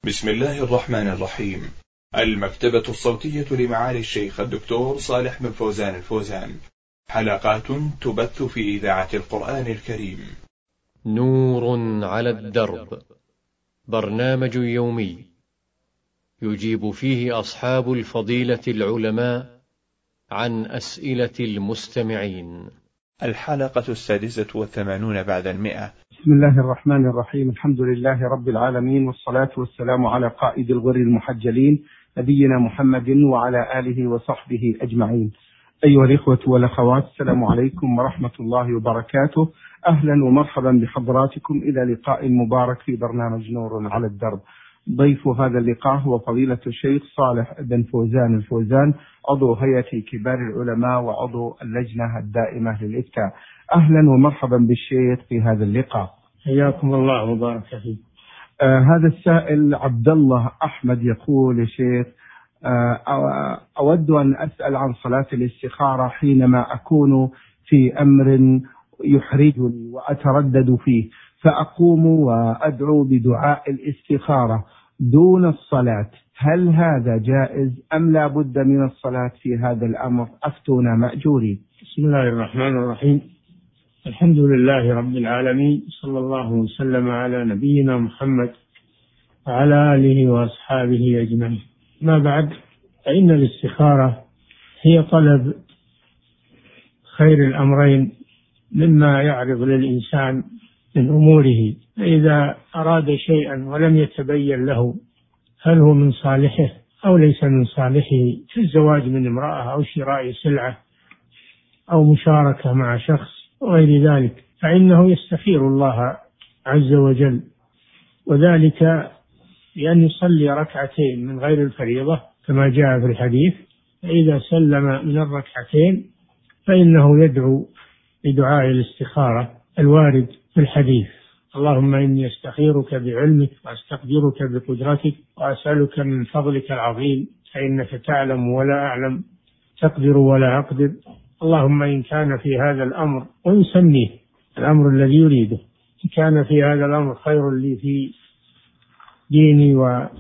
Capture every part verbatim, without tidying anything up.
بسم الله الرحمن الرحيم. المكتبة الصوتية لمعالي الشيخ الدكتور صالح بن فوزان الفوزان، حلقات تبث في إذاعة القرآن الكريم. نور على الدرب، برنامج يومي يجيب فيه أصحاب الفضيلة العلماء عن أسئلة المستمعين. الحلقة السادسة والثمانون بعد المئة. بسم الله الرحمن الرحيم. الحمد لله رب العالمين، والصلاة والسلام على قائد الغر المحجلين نبينا محمد وعلى آله وصحبه أجمعين. أيها الإخوة والأخوات، السلام عليكم ورحمة الله وبركاته. أهلا ومرحبا بحضراتكم إلى لقاء مبارك في برنامج نور على الدرب. ضيف هذا اللقاء هو فضيلة الشيخ صالح بن فوزان الفوزان، عضو هيئة كبار العلماء وعضو اللجنة الدائمة للإفتاء. أهلا ومرحبا بالشيخ في هذا اللقاء. حياكم الله وبارك فيك. آه هذا السائل عبد الله أحمد يقول: يا شيخ، آه أود أن أسأل عن صلاة الاستخارة حينما أكون في أمر يحرجني وأتردد فيه، فأقوم وأدعو بدعاء الاستخارة دون الصلاة، هل هذا جائز أم لا بد من الصلاة في هذا الأمر؟ أفتونا مأجورين. بسم الله الرحمن الرحيم. الحمد لله رب العالمين، صلى الله وسلم على نبينا محمد وعلى آله وأصحابه أجمعين. ما بعد، فإن الاستخارة هي طلب خير الأمرين مما يعرض للإنسان من أموره، فإذا أراد شيئا ولم يتبين له هل هو من صالحه أو ليس من صالحه، في الزواج من امرأة أو شراء سلعة أو مشاركة مع شخص وغير ذلك، فإنه يستخير الله عز وجل، وذلك بأن يصلي ركعتين من غير الفريضة كما جاء في الحديث، فإذا سلم من الركعتين فإنه يدعو بدعاء الاستخارة الوارد في الحديث: اللهم إني أستخيرك بعلمك وأستقدرك بقدرتك وأسألك من فضلك العظيم، فإنك تعلم ولا أعلم، تقدر ولا أقدر، اللهم إن كان في هذا الأمر، ويسميه الأمر الذي يريده، إن كان في هذا الأمر خير لي في ديني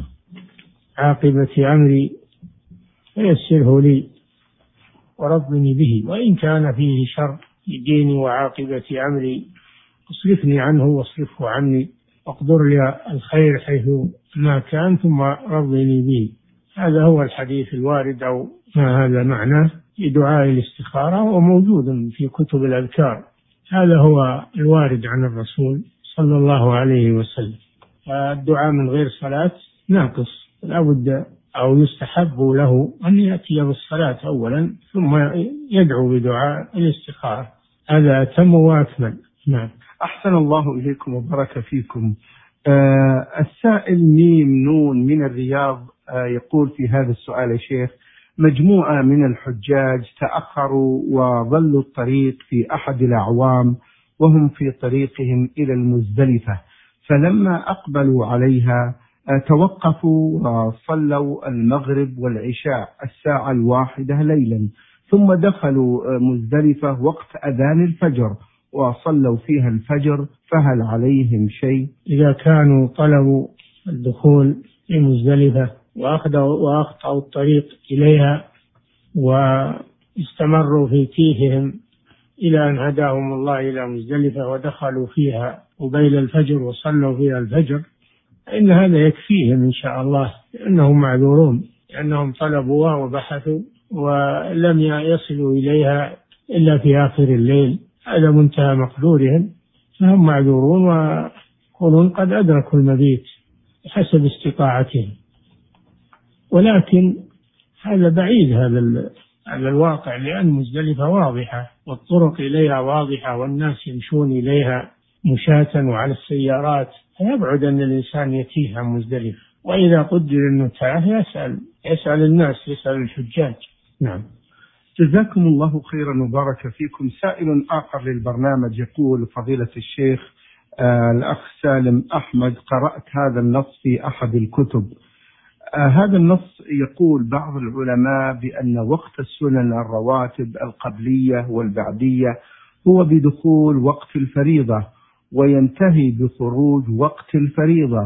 وعاقبة أمري فيسره لي ورضني به، وإن كان فيه شر في ديني وعاقبة أمري اصرفني عنه واصرفه عني، واقدر لي الخير حيث ما كان ثم رضني به. هذا هو الحديث الوارد، أو ما هذا معناه في دعاء الاستخارة، وموجود في كتب الأذكار. هذا هو الوارد عن الرسول صلى الله عليه وسلم. الدعاء من غير صلاة ناقص، لا بد أو يستحب له أن يأتي بالصلاة أولا ثم يدعو بدعاء الاستخارة، هذا أتم وأكمل. نعم. أحسن الله إليكم وبارك فيكم. آه السائل ميم نون من الرياض آه يقول في هذا السؤال: يا شيخ، مجموعة من الحجاج تأخروا وظلوا الطريق في أحد الأعوام وهم في طريقهم إلى المزدلفة، فلما أقبلوا عليها توقفوا وصلوا المغرب والعشاء الساعة الواحدة ليلا، ثم دخلوا مزدلفة وقت أذان الفجر وصلوا فيها الفجر، فهل عليهم شيء؟ إذا كانوا طلبوا الدخول في مزدلفة وأخطأوا الطريق إليها واستمروا في تيههم إلى أن هداهم الله إلى مزدلفة ودخلوا فيها قبيل الفجر وصلوا فيها الفجر، إن هذا يكفيهم إن شاء الله، لأنهم معذورون، لأنهم طلبوها وبحثوا ولم يصلوا إليها إلا في آخر الليل، هذا منتهى مقدورهم، فهم معذورون ويكونون قد أدركوا المبيت حسب استطاعتهم. ولكن هذا بعيد، هذا على الواقع، لأن مزدلفة واضحة والطرق إليها واضحة والناس يمشون إليها مشاة وعلى السيارات، فيبعد أن الإنسان يتيه عن مزدلفة. وإذا قدر أنه تاه يسأل يسأل الناس، يسأل الحجاج. نعم. جزاكم الله خيرا وبارك فيكم. سائل آخر للبرنامج يقول: فضيلة الشيخ، آه الأخ سالم أحمد، قرأت هذا النص في أحد الكتب. آه هذا النص يقول بعض العلماء بأن وقت السنن الرواتب القبلية والبعدية هو بدخول وقت الفريضة، وينتهي بخروج وقت الفريضة،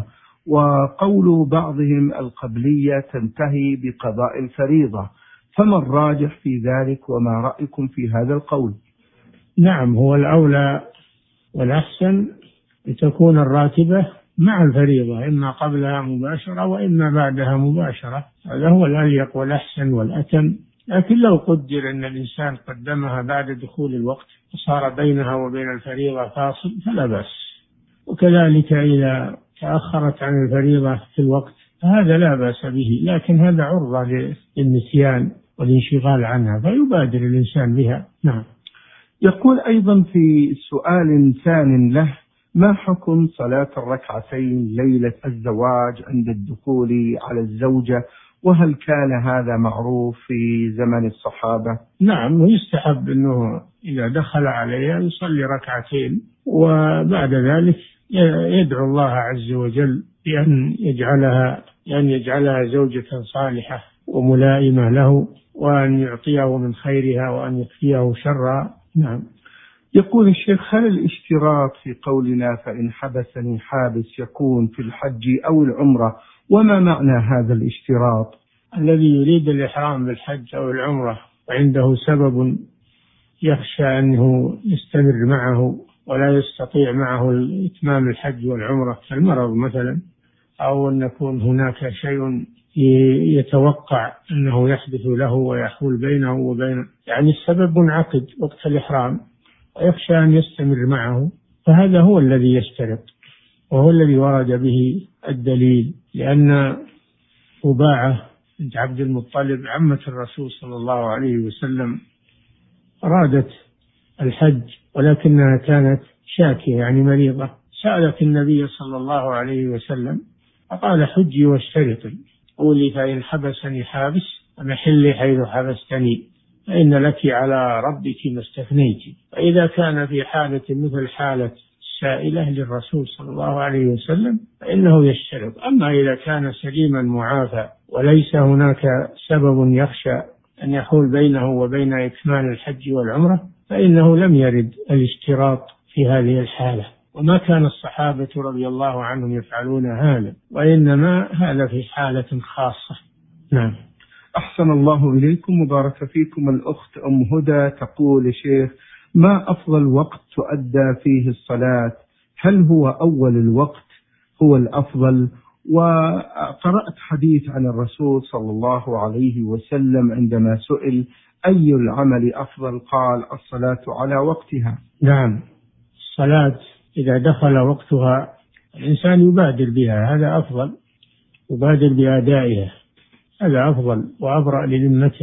وقول بعضهم القبلية تنتهي بقضاء الفريضة، فما الراجح في ذلك وما رأيكم في هذا القول؟ نعم، هو الأولى والأحسن لتكون الراتبة مع الفريضة، إما قبلها مباشرة وإما بعدها مباشرة، هذا هو الأليق والأحسن والأتم. لكن لو قدر أن الإنسان قدمها بعد دخول الوقت وصار بينها وبين الفريضة فاصل فلا بأس، وكذلك إذا تأخرت عن الفريضة في الوقت هذا لا بأس به، لكن هذا عرضة للنسيان والانشغال عنها فيبادر الإنسان بها. نعم. يقول أيضا في سؤال ثان له: ما حكم صلاة الركعتين ليلة الزواج عند الدخول على الزوجة، وهل كان هذا معروف في زمن الصحابة؟ نعم، ويستحب أنه إذا دخل عليها يصلي ركعتين، وبعد ذلك يدعو الله عز وجل بأن يجعلها أن يجعلها زوجة صالحة وملائمة له، وأن يعطيه من خيرها وأن يكفيه شرها. نعم. يقول الشيخ: هل الاشتراط في قولنا فإن حبسني حابس يكون في الحج أو العمرة، وما معنى هذا الاشتراط؟ الذي يريد الإحرام بالحج أو العمرة وعنده سبب يخشى أنه يستمر معه ولا يستطيع معه إتمام الحج والعمرة كالمرض مثلا، أو أن يكون هناك شيء يتوقع أنه يحدث له ويحول بينه وبين، يعني السبب منعقد وقت الإحرام ويخشى أن يستمر معه، فهذا هو الذي يشترط، وهو الذي ورد به الدليل، لأن رباعة بنت عبد المطلب عمة الرسول صلى الله عليه وسلم أرادت الحج ولكنها كانت شاكية يعني مريضة، سألت النبي صلى الله عليه وسلم فقال: حجي واشترطي، قولي فإن حبسني حابس فمحلي حيث حبستني، فإن لك على ربك ما استثنيت. فإذا كان في حالة مثل حالة السائلة للرسول صلى الله عليه وسلم فإنه يشترط. أما إذا كان سليما معافى وليس هناك سبب يخشى أن يحول بينه وبين إكمال الحج والعمرة فإنه لم يرد الاشتراط في هذه الحالة، وما كان الصحابة رضي الله عنهم يفعلون هذا، وإنما هذا في حالة خاصة. نعم. أحسن الله إليكم وبارك فيكم. الأخت أم هدى تقول: يا شيخ، ما أفضل وقت تؤدى فيه الصلاة؟ هل هو أول الوقت هو الأفضل؟ وقرأت حديث عن الرسول صلى الله عليه وسلم عندما سئل أي العمل أفضل قال: الصلاة على وقتها. نعم، الصلاة إذا دخل وقتها الإنسان يبادر بها، هذا أفضل، يبادر بأدائها، هذا أفضل وأبرأ لذمته،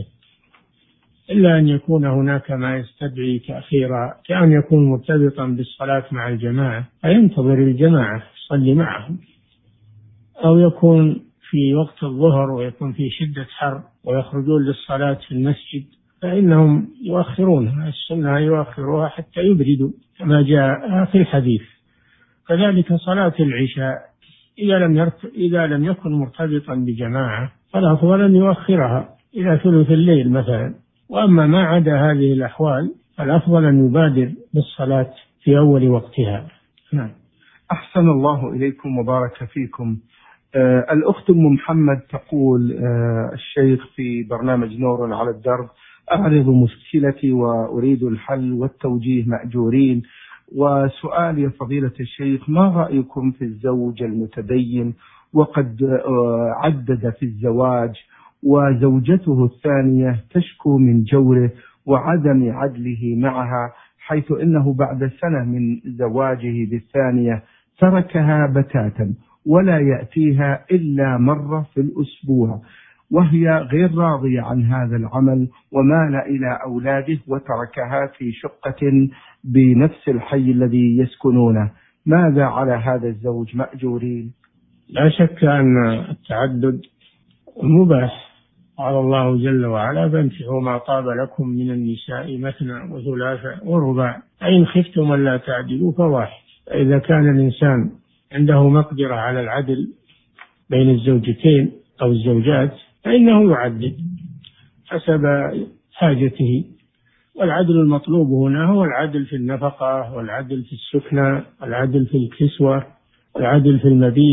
إلا أن يكون هناك ما يستدعي تأخيرها، كأن يكون مرتبطا بالصلاة مع الجماعة فينتظر الجماعة يصلي معهم، أو يكون في وقت الظهر ويكون في شدة حر ويخرجون للصلاة في المسجد فإنهم يؤخرونها، السنة يؤخروها حتى يبردوا كما جاء في الحديث. كذلك صلاة العشاء إذا لم يرت... إذا لم يكن مرتبطا بجماعة فالأفضل أن يؤخرها إلى ثلث الليل مثلا، وأما ما عدا هذه الأحوال فالأفضل أن يبادر بالصلاة في أول وقتها. نعم. أحسن الله إليكم وبارك فيكم. آه الأخت أم محمد تقول: آه الشيخ في برنامج نور على الدرب أعرض مشكلتي وأريد الحل والتوجيه مأجورين، وسؤالي يا فضيلة الشيخ: ما رأيكم في الزوج المتدين وقد آه عدد في الزواج وزوجته الثانية تشكو من جوره وعدم عدله معها، حيث إنه بعد سنة من زواجه بالثانية تركها بتاتا ولا يأتيها إلا مرة في الأسبوع، وهي غير راضية عن هذا العمل ومال إلى أولاده وتركها في شقة بنفس الحي الذي يسكنونه، ماذا على هذا الزوج مأجورين؟ لا شك أن التعدد مباح، قال الله جل وعلا: فانكحوا ما طاب لكم من النساء مثنى وثلاث ورباع فإن خفتم ألا تعدلوا فواحد. فإذا كان الإنسان عنده مقدرة على العدل بين الزوجتين أو الزوجات فإنه يعدد حسب حاجته، والعدل المطلوب هنا هو العدل في النفقة والعدل في السكنى والعدل في الكسوة والعدل في المبيت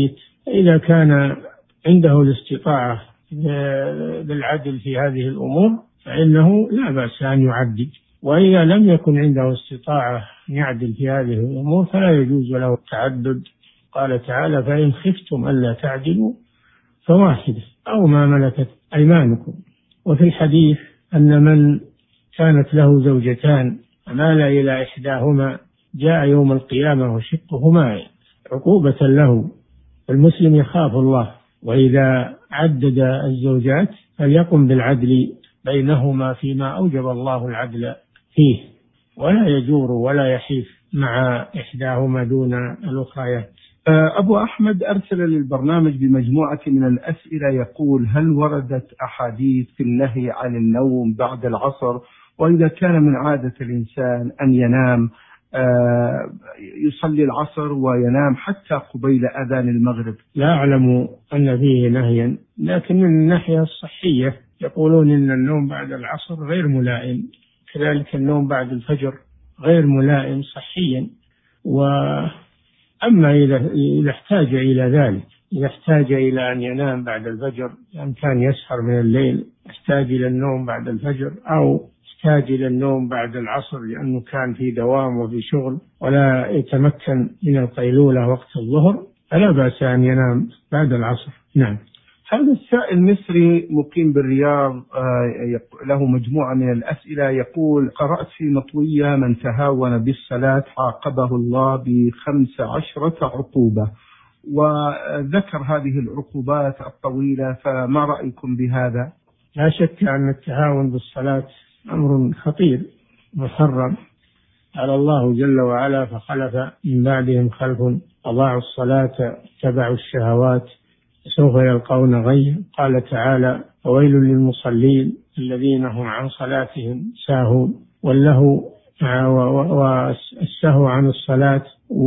إذا كان عنده الاستطاعة بالعدل في هذه الأمور فإنه لا بأس أن يعدل، وإذا لم يكن عنده استطاعة يعدل في هذه الأمور فلا يجوز له التعدد. قال تعالى: فإن خفتم ألا تعدلوا فواحدة أو ما ملكت أيمانكم. وفي الحديث أن من كانت له زوجتان مال إلى إحداهما جاء يوم القيامة وشقه مائل عقوبة له. المسلم يخاف الله، وإذا عدد الزوجات فليقم بالعدل بينهما فيما أوجب الله العدل فيه، ولا يجور ولا يحيف مع إحداهما دون الأخريات. أبو أحمد أرسل للبرنامج بمجموعة من الأسئلة يقول: هل وردت أحاديث في النهي عن النوم بعد العصر؟ وإذا كان من عادة الإنسان أن ينام يصلي العصر وينام حتى قبيل أذان المغرب؟ لا أعلم أن فيه نهيا، لكن من الناحية الصحية يقولون إن النوم بعد العصر غير ملائم، كذلك النوم بعد الفجر غير ملائم صحيا. وأما إذا احتاج إلى ذلك، إذا احتاج إلى أن ينام بعد الفجر، أن كان يسهر من الليل يحتاج إلى النوم بعد الفجر، أو يحتاج إلى النوم بعد العصر لأنه كان في دوام وفي شغل ولا يتمكن من القيلولة وقت الظهر، فلا بأس أن ينام بعد العصر. نعم. هذا السائل مصري مقيم بالرياض له مجموعة من الأسئلة يقول: قرأت في مطوية: من تهاون بالصلاة عاقبه الله بخمس عشرة عقوبة، وذكر هذه العقوبات الطويلة، فما رأيكم بهذا؟ لا شك أن التهاون بالصلاة أمر خطير محرم. قال الله جل وعلا: فخلف من بعدهم خلف أضاعوا الصلاة اتبعوا الشهوات سوف يلقون غيا. قال تعالى: وويل للمصلين الذين هم عن صلاتهم ساهون. واللهو والسهو عن الصلاة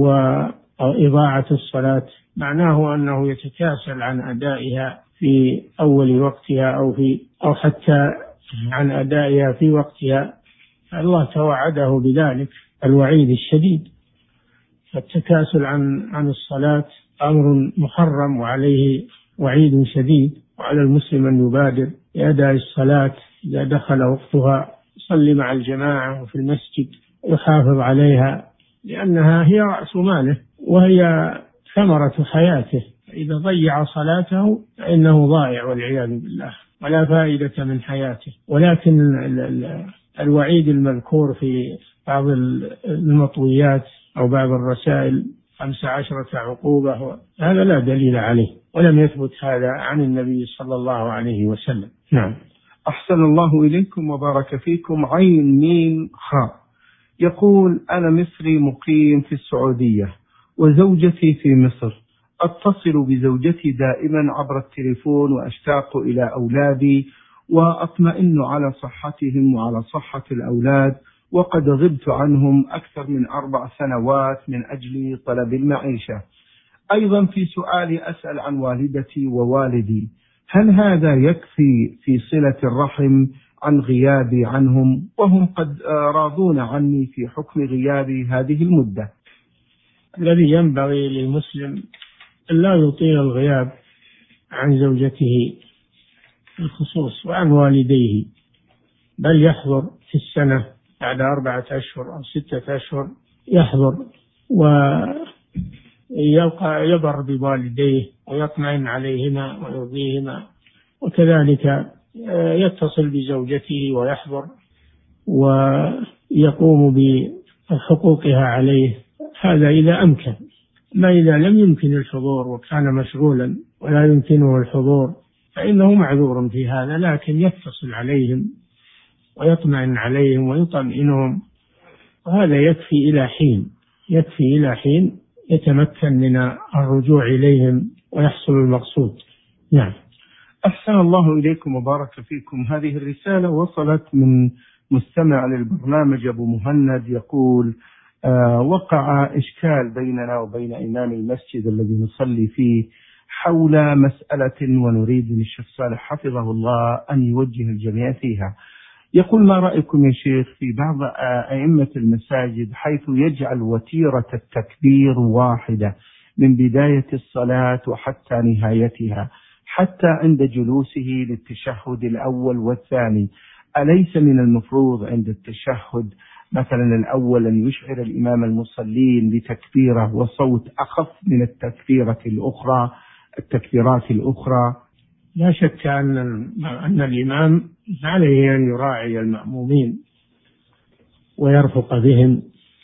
وإضاعة الصلاة معناه أنه يتكاسل عن أدائها في أول وقتها أو في أو حتى عن أدائها في وقتها. الله توعده بذلك الوعيد الشديد. فالتكاسل عن عن الصلاة أمر محرم وعليه وعيد شديد، وعلى المسلم أن يبادر بأداء الصلاة إذا دخل وقتها، يصلي مع الجماعة وفي المسجد، يحافظ عليها، لأنها هي رأس ماله وهي ثمرة حياته. إذا ضيع صلاته فإنه ضائع والعياذ بالله، ولا فائدة من حياته. ولكن ال ال الوعيد المذكور في بعض المطويات أو بعض الرسائل خمس عشرة عقوبة، هذا لا دليل عليه، ولم يثبت هذا عن النبي صلى الله عليه وسلم. نعم. أحسن الله إليكم وبارك فيكم. عين ميم خاء يقول: أنا مصري مقيم في السعودية وزوجتي في مصر، أتصل بزوجتي دائما عبر التليفون وأشتاق إلى أولادي وأطمئن على صحتهم وعلى صحة الأولاد، وقد غبت عنهم أكثر من أربع سنوات من أجل طلب المعيشة. أيضا في سؤالي أسأل عن والدتي ووالدي، هل هذا يكفي في صلة الرحم عن غيابي عنهم وهم قد راضون عني في حكم غيابي هذه المدة؟ الذي ينبغي للمسلم أن لا يطيل الغياب عن زوجته بالخصوص وعن والديه، بل يحضر في السنة بعد أربعة أشهر أو ستة أشهر، يحضر ويبقى يبر بوالديه ويطمئن عليهما ويرضيهما، وكذلك يتصل بزوجته ويحضر ويقوم بحقوقها عليه، هذا إذا أمكن. ما إذا لم يمكن الحضور وكان مشغولا ولا يمكنه الحضور فإنه معذور في هذا، لكن يتصل عليهم ويطمئن عليهم ويطمئنهم، وهذا يكفي إلى حين، يكفي إلى حين يتمكن من الرجوع إليهم ويحصل المقصود. نعم. أحسن الله إليكم وبارك فيكم. هذه الرسالة وصلت من مستمع للبرنامج أبو مهند يقول: آه وقع إشكال بيننا وبين إمام المسجد الذي نصلي فيه حول مسألة، ونريد من الشيخ صالح حفظه الله أن يوجه الجميع فيها. يقول: ما رأيكم يا شيخ في بعض أئمة المساجد حيث يجعل وتيرة التكبير واحدة من بداية الصلاة وحتى نهايتها، حتى عند جلوسه للتشهد الأول والثاني. أليس من المفروض عند التشهد مثلا الأول أن يشعر الإمام المصلين بتكبيرة وصوت أخف من التكبيرة الأخرى التكبيرات الأخرى؟ لا شك أن أن الإمام عليه أن يراعي المأمومين ويرفق بهم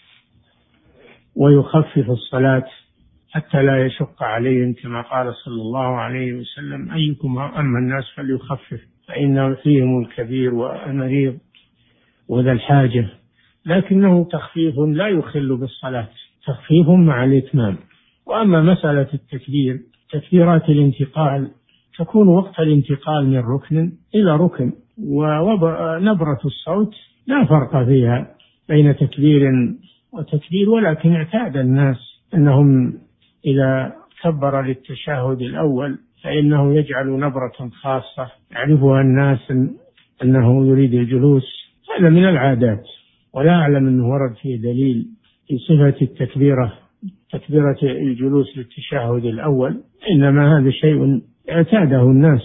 ويخفف الصلاة حتى لا يشق عليهم، كما قال صلى الله عليه وسلم: أيكم أما الناس فليخفف فإن فيهم الكبير والمريض وذا الحاجة. لكنه تخفيف لا يخل بالصلاة، تخفيف مع الإتمام. وأما مسألة التكبير، تكبيرات الانتقال تكون وقت الانتقال من ركن إلى ركن، ونبرة الصوت لا فرق فيها بين تكبير وتكبير، ولكن اعتاد الناس أنهم إذا كبر للتشهد الأول فإنه يجعل نبرة خاصة يعرفها الناس أنه يريد الجلوس. هذا من العادات، ولا أعلم أنه ورد فيه دليل في صفة التكبيرة تكبيرة الجلوس للتشهد الأول، إنما هذا شيء اعتاده الناس.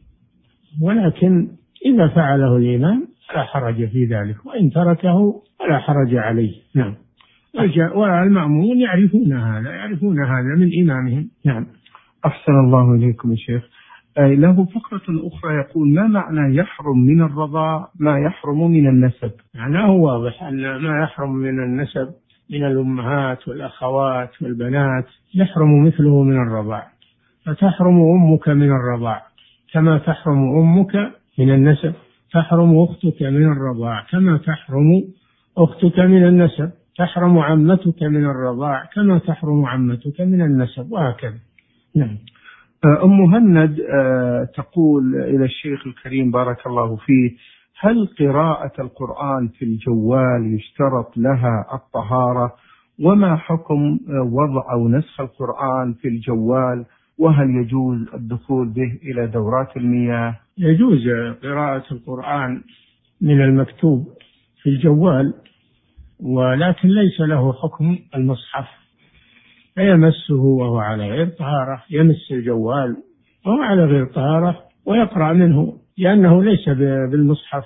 ولكن إذا فعله الإمام فلا حرج في ذلك، وإن تركه فلا حرج عليه. نعم. والمأمون يعرفون هذا يعرفون هذا من إمامهم. نعم. أحسن الله إليكم يا شيخ. له فقرة أخرى يقول: ما معنى يحرم من الرضاع ما يحرم من النسب؟ معناه واضح أن ما يحرم من النسب من الأمهات والأخوات والبنات يحرم مثله من الرضاع، فتحرم أمك من الرضاع كما تحرم أمك من النسب، تحرم أختك من الرضاع كما تحرم أختك من النسب، تحرم عمتك من الرضاع كما تحرم عمتك من النسب، وهكذا. نعم. أم مهند تقول إلى الشيخ الكريم بارك الله فيه: هل قراءة القرآن في الجوال يشترط لها الطهارة؟ وما حكم وضع أو نسخ القرآن في الجوال؟ وهل يجوز الدخول به إلى دورات المياه؟ يجوز قراءة القرآن من المكتوب في الجوال، ولكن ليس له حكم المصحف، فيمسه وهو على غير طهارة، يمس الجوال وهو على غير طهارة ويقرأ منه، لأنه ليس بالمصحف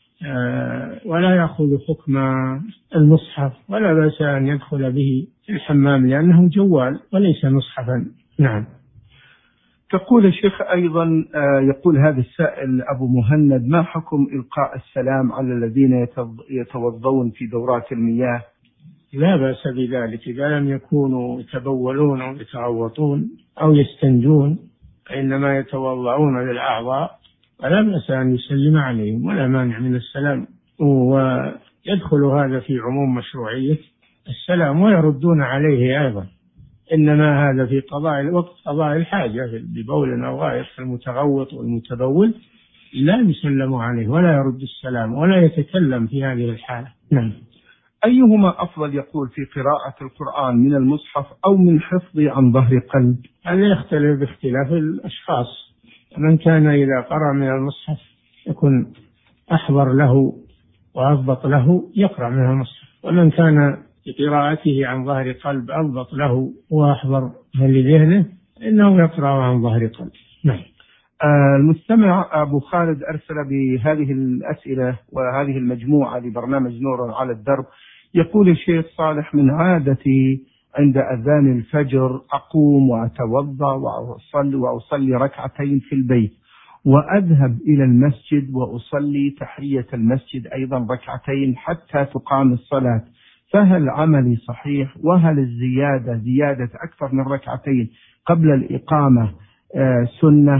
ولا يأخذ حكم المصحف، ولا بأس أن يدخل به الحمام لأنه جوال وليس مصحفا. نعم. تقول الشيخ أيضا، يقول هذا السائل أبو مهند: ما حكم إلقاء السلام على الذين يتوضون في دورات المياه؟ لا بأس بذلك إذا لم يكونوا يتبولون أو يتغوطون أو يستنجون، إنما يتوضعون للأعضاء، فلا بأس أن يسلم عليهم ولا مانع من السلام، ويدخل هذا في عموم مشروعية السلام، ويردون عليه أيضا، إنما هذا في قضاء الوقت قضاء الحاجة ببول أو غائط، المتغوط والمتبول لا يسلم عليه ولا يرد السلام ولا يتكلم في هذه الحالة. نعم. أيهما أفضل يقول في قراءة القرآن، من المصحف أو من حفظه عن ظهر قلب؟ هذا يختلف باختلاف الأشخاص. من كان إذا قرأ من المصحف يكون أحضر له وأضبط له يقرأ من المصحف، ومن كان بقراءته عن ظهر قلب أضبط له وأحضر لذهنه إنه يقرأ عن ظهر قلب. نعم. المستمع أبو خالد أرسل بهذه الأسئلة وهذه المجموعة لبرنامج نور على الدرب. يقول الشيخ صالح: من عادتي عند أذان الفجر أقوم وأتوضأ وأصلي, وأصلي ركعتين في البيت، وأذهب إلى المسجد وأصلي تحية المسجد أيضا ركعتين حتى تقام الصلاة، فهل عملي صحيح؟ وهل الزيادة زيادة أكثر من ركعتين قبل الإقامة سنة؟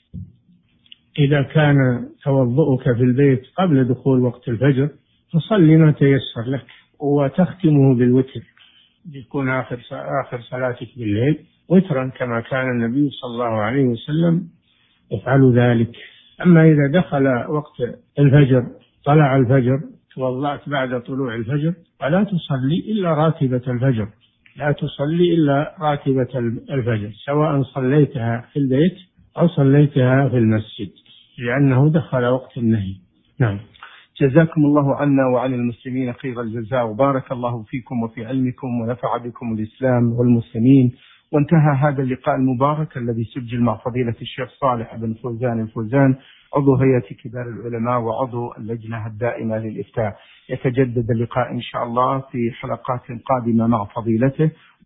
إذا كان توضؤك في البيت قبل دخول وقت الفجر فصلي ما تيسر لك، وتختمه بالوتر، يكون آخر آخر صلاتك بالليل وترا كما كان النبي صلى الله عليه وسلم يفعل ذلك. أما إذا دخل وقت الفجر، طلع الفجر، توضأت بعد طلوع الفجر، فلا تصلي إلا راتبة الفجر، لا تصلي إلا راتبة الفجر، سواء صليتها في البيت أو صليتها في المسجد، لأنه دخل وقت النهي. نعم. جزاكم الله عنا وعن المسلمين خير الجزاء، وبارك الله فيكم وفي علمكم، ونفع بكم الإسلام والمسلمين، وانتهى هذا اللقاء المبارك الذي سجل مع فضيلة الشيخ صالح بن فوزان الفوزان عضو هيئة كبار العلماء وعضو اللجنة الدائمة للإفتاء. يتجدد اللقاء إن شاء الله في حلقات قادمة مع فضيلته،